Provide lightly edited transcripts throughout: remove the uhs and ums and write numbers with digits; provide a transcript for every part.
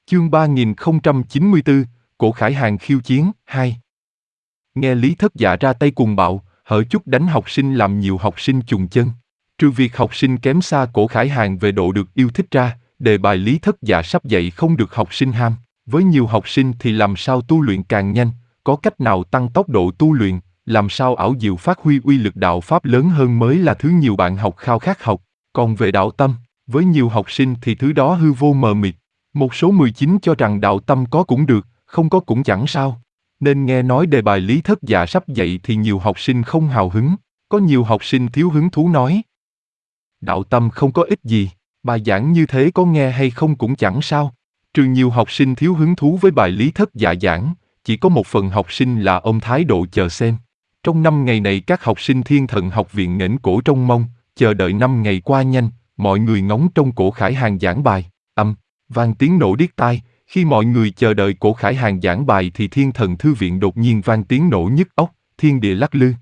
Chương 3094, Cổ Khải Hàng khiêu chiến, 2. Nghe Lý Thất Dạ ra tay cuồng bạo, hở chút đánh học sinh làm nhiều học sinh chùng chân. Trừ việc học sinh kém xa Cổ Khải Hàng về độ được yêu thích ra, đề bài Lý Thất Dạ sắp dạy không được học sinh ham. Với nhiều học sinh thì làm sao tu luyện càng nhanh, có cách nào tăng tốc độ tu luyện, làm sao ảo diệu phát huy uy lực đạo pháp lớn hơn mới là thứ nhiều bạn học khao khát học. Còn về đạo tâm, với nhiều học sinh thì thứ đó hư vô mờ mịt. Một số 19 cho rằng đạo tâm có cũng được, không có cũng chẳng sao. Nên nghe nói đề bài Lý Thất Dạ sắp dạy thì nhiều học sinh không hào hứng. Có nhiều học sinh thiếu hứng thú nói: đạo tâm không có ích gì, bài giảng như thế có nghe hay không cũng chẳng sao. Trừ nhiều học sinh thiếu hứng thú với bài Lý Thất Dạ giảng, chỉ có một phần học sinh là ôm thái độ chờ xem. Trong 5 ngày này các học sinh Thiên Thần Học viện nghển cổ trông mong, chờ đợi 5 ngày qua nhanh, mọi người ngóng trông Cổ Khải Hàng giảng bài. Vang tiếng nổ điếc tai. Khi mọi người chờ đợi Cổ Khải Hàng giảng bài thì Thiên Thần Thư viện đột nhiên vang tiếng nổ nhức óc, thiên địa lắc lư.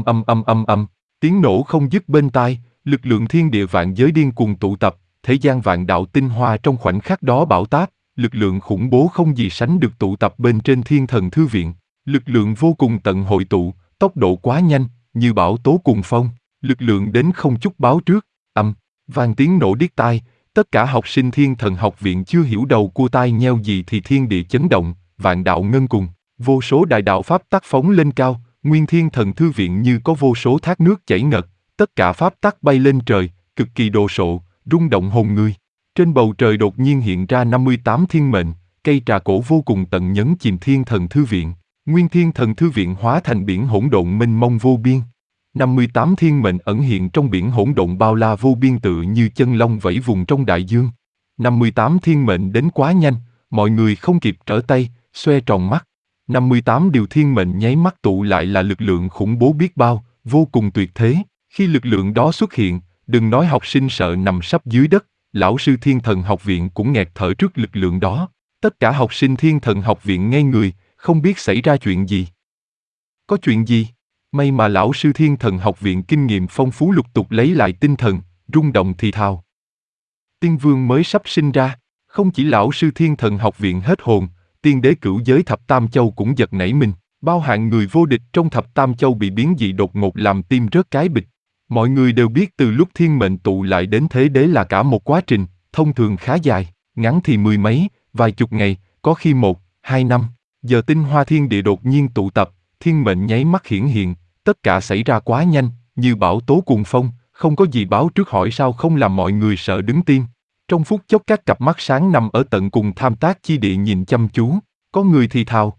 Tiếng nổ không dứt bên tai, lực lượng thiên địa vạn giới điên cuồng tụ tập, thế gian vạn đạo tinh hoa trong khoảnh khắc đó bão táp, lực lượng khủng bố không gì sánh được tụ tập bên trên Thiên Thần Thư viện. Lực lượng vô cùng tận hội tụ, tốc độ quá nhanh, như bão tố cuồng phong, lực lượng đến không chút báo trước. Vang tiếng nổ điếc tai. Tất cả học sinh Thiên Thần Học viện chưa hiểu đầu cua tai nheo gì thì thiên địa chấn động, vạn đạo ngân cùng, vô số đại đạo pháp tắc phóng lên cao, nguyên Thiên Thần Thư viện như có vô số thác nước chảy ngật, tất cả pháp tắc bay lên trời, cực kỳ đồ sộ, rung động hồn người. Trên bầu trời đột nhiên hiện ra 58 thiên mệnh, cây trà cổ vô cùng tận nhấn chìm Thiên Thần Thư viện, nguyên Thiên Thần Thư viện hóa thành biển hỗn độn mênh mông vô biên. 58 thiên mệnh ẩn hiện trong biển hỗn độn bao la vô biên tựa như chân long vẫy vùng trong đại dương. 58 thiên mệnh đến quá nhanh, mọi người không kịp trở tay, xoe tròn mắt. 58 điều thiên mệnh nháy mắt tụ lại là lực lượng khủng bố biết bao, vô cùng tuyệt thế. Khi lực lượng đó xuất hiện, đừng nói học sinh sợ nằm sấp dưới đất, lão sư Thiên Thần Học viện cũng nghẹt thở trước lực lượng đó. Tất cả học sinh Thiên Thần Học viện ngây người, không biết xảy ra chuyện gì. Có chuyện gì? May mà lão sư Thiên Thần Học viện kinh nghiệm phong phú lục tục lấy lại tinh thần, rung động thì thào. Tiên vương mới sắp sinh ra, không chỉ lão sư Thiên Thần Học viện hết hồn, tiên đế cửu giới thập tam châu cũng giật nảy mình, bao hạng người vô địch trong thập tam châu bị biến dị đột ngột làm tim rớt cái bịch. Mọi người đều biết từ lúc thiên mệnh tụ lại đến thế đế là cả một quá trình, thông thường khá dài, ngắn thì mười mấy, vài chục ngày, có khi 1-2 năm. Giờ tinh hoa thiên địa đột nhiên tụ tập, thiên mệnh nháy mắt hiển hiện. Tất cả xảy ra quá nhanh, như bão tố cuồng phong, không có gì báo trước hỏi sao không làm mọi người sợ đứng tim. Trong phút chốc các cặp mắt sáng nằm ở tận cùng tham tác chi địa nhìn chăm chú, có người thì thào.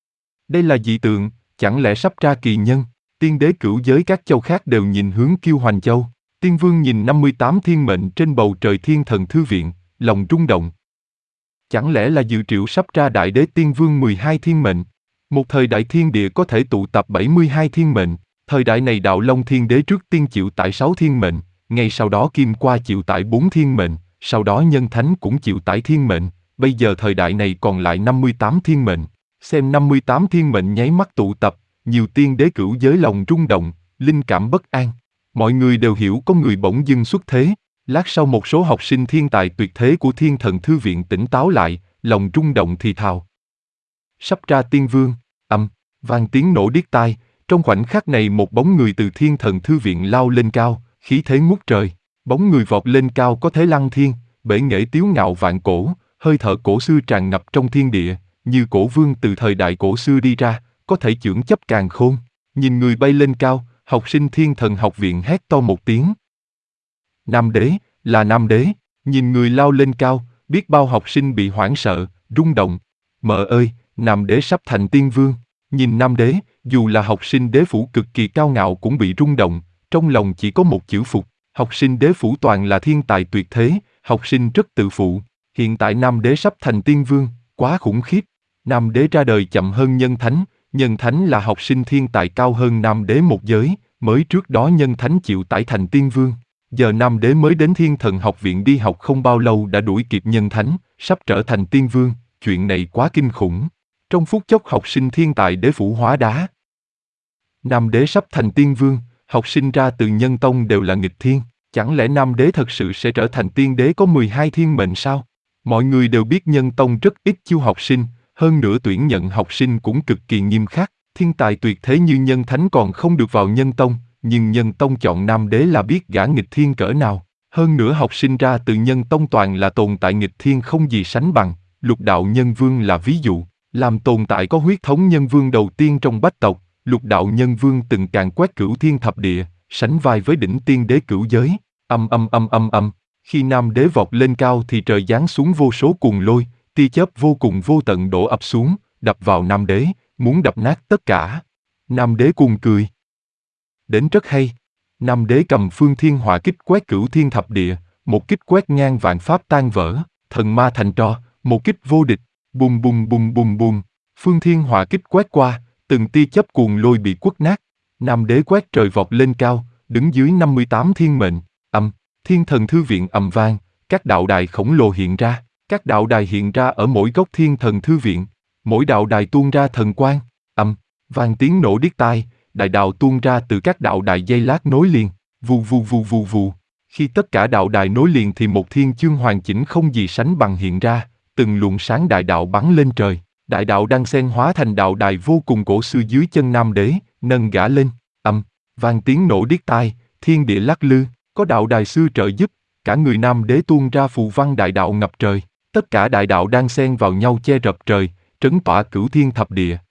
Đây là dị tượng, chẳng lẽ sắp ra kỳ nhân? Tiên đế cửu giới các châu khác đều nhìn hướng Kiêu Hoành Châu. Tiên vương nhìn 58 thiên mệnh trên bầu trời Thiên Thần Thư viện, lòng rung động. Chẳng lẽ là dự triệu sắp ra đại đế tiên vương 12 thiên mệnh? Một thời đại thiên địa có thể tụ tập 72 thiên mệnh, thời đại này Đạo Long Thiên Đế trước tiên chịu tải 6 thiên mệnh, ngay sau đó Kim Qua chịu tải 4 thiên mệnh, sau đó Nhân Thánh cũng chịu tải thiên mệnh, bây giờ thời đại này còn lại 58 thiên mệnh. Xem 58 thiên mệnh nháy mắt tụ tập, nhiều tiên đế cửu giới lòng rung động, linh cảm bất an. Mọi người đều hiểu có người bỗng dưng xuất thế. Lát sau một số học sinh thiên tài tuyệt thế của Thiên Thần Thư viện tỉnh táo lại, lòng rung động thì thào. Sắp ra tiên vương. Vang tiếng nổ điếc tai. Trong khoảnh khắc này một bóng người từ Thiên Thần Thư viện lao lên cao, khí thế ngút trời. Bóng người vọt lên cao có thế lăng thiên, bể nghệ tiếu ngạo vạn cổ, hơi thở cổ xưa tràn ngập trong thiên địa, như cổ vương từ thời đại cổ xưa đi ra, có thể chưởng chấp càn khôn. Nhìn người bay lên cao, học sinh Thiên Thần Học viện hét to một tiếng. Nam đế, là Nam đế. Nhìn người lao lên cao, biết bao học sinh bị hoảng sợ, rung động. Mợ ơi, Nam đế sắp thành tiên vương. Nhìn Nam đế, dù là học sinh đế phủ cực kỳ cao ngạo cũng bị rung động, trong lòng chỉ có một chữ phục. Học sinh đế phủ toàn là thiên tài tuyệt thế, học sinh rất tự phụ. Hiện tại Nam đế sắp thành tiên vương, quá khủng khiếp. Nam đế ra đời chậm hơn Nhân Thánh, Nhân Thánh là học sinh thiên tài cao hơn Nam đế một giới, mới trước đó Nhân Thánh chịu tải thành tiên vương. Giờ Nam đế mới đến Thiên Thần Học viện đi học không bao lâu đã đuổi kịp Nhân Thánh, sắp trở thành tiên vương, chuyện này quá kinh khủng. Trong phút chốc học sinh thiên tài đế phủ hóa đá. Nam đế sắp thành tiên vương, học sinh ra từ Nhân Tông đều là nghịch thiên, chẳng lẽ Nam đế thật sự sẽ trở thành tiên đế có 12 thiên mệnh sao? Mọi người đều biết Nhân Tông rất ít chiêu học sinh, hơn nữa tuyển nhận học sinh cũng cực kỳ nghiêm khắc. Thiên tài tuyệt thế như Nhân Thánh còn không được vào Nhân Tông, nhưng Nhân Tông chọn Nam Đế là biết gã nghịch thiên cỡ nào. Hơn nữa học sinh ra từ Nhân Tông toàn là tồn tại nghịch thiên không gì sánh bằng, Lục Đạo Nhân Vương là ví dụ. Làm tồn tại có huyết thống nhân vương đầu tiên trong bách tộc, Lục Đạo Nhân Vương từng càn quét cửu thiên thập địa, sánh vai với đỉnh tiên đế cửu giới. Khi Nam Đế vọt lên cao thì trời giáng xuống vô số cuồng lôi, tia chớp vô cùng vô tận đổ ập xuống, đập vào Nam Đế, muốn đập nát tất cả. Nam Đế cuồng cười. Đến rất hay. Nam Đế cầm phương thiên hỏa kích quét cửu thiên thập địa, một kích quét ngang vạn pháp tan vỡ, thần ma thành tro, một kích vô địch, bùm bùm bùm bùm bùm. Phương thiên hỏa kích quét qua, từng tia chớp cuồng lôi bị quất nát. Nam Đế quét trời vọt lên cao, đứng dưới 58 thiên mệnh. Thiên thần thư viện ầm vang, các đạo đài khổng lồ hiện ra. Các đạo đài hiện ra ở mỗi góc thiên thần thư viện. Mỗi đạo đài tuôn ra thần quang. Vang tiếng nổ điếc tai, đại đạo tuôn ra từ các đạo đài dây lát nối liền. Vù vù vù vù vù. Khi tất cả đạo đài nối liền thì một thiên chương hoàn chỉnh không gì sánh bằng hiện ra. Từng luồng sáng đại đạo bắn lên trời. Đại đạo đan xen hóa thành đạo đài vô cùng cổ xưa dưới chân Nam Đế, nâng gã lên. Vang tiếng nổ điếc tai, thiên địa lắc lư. Có đạo đài xưa trợ giúp, cả người Nam Đế tuôn ra phù văn đại đạo ngập trời. Tất cả đại đạo đan xen vào nhau che rập trời, trấn tỏa cửu thiên thập địa.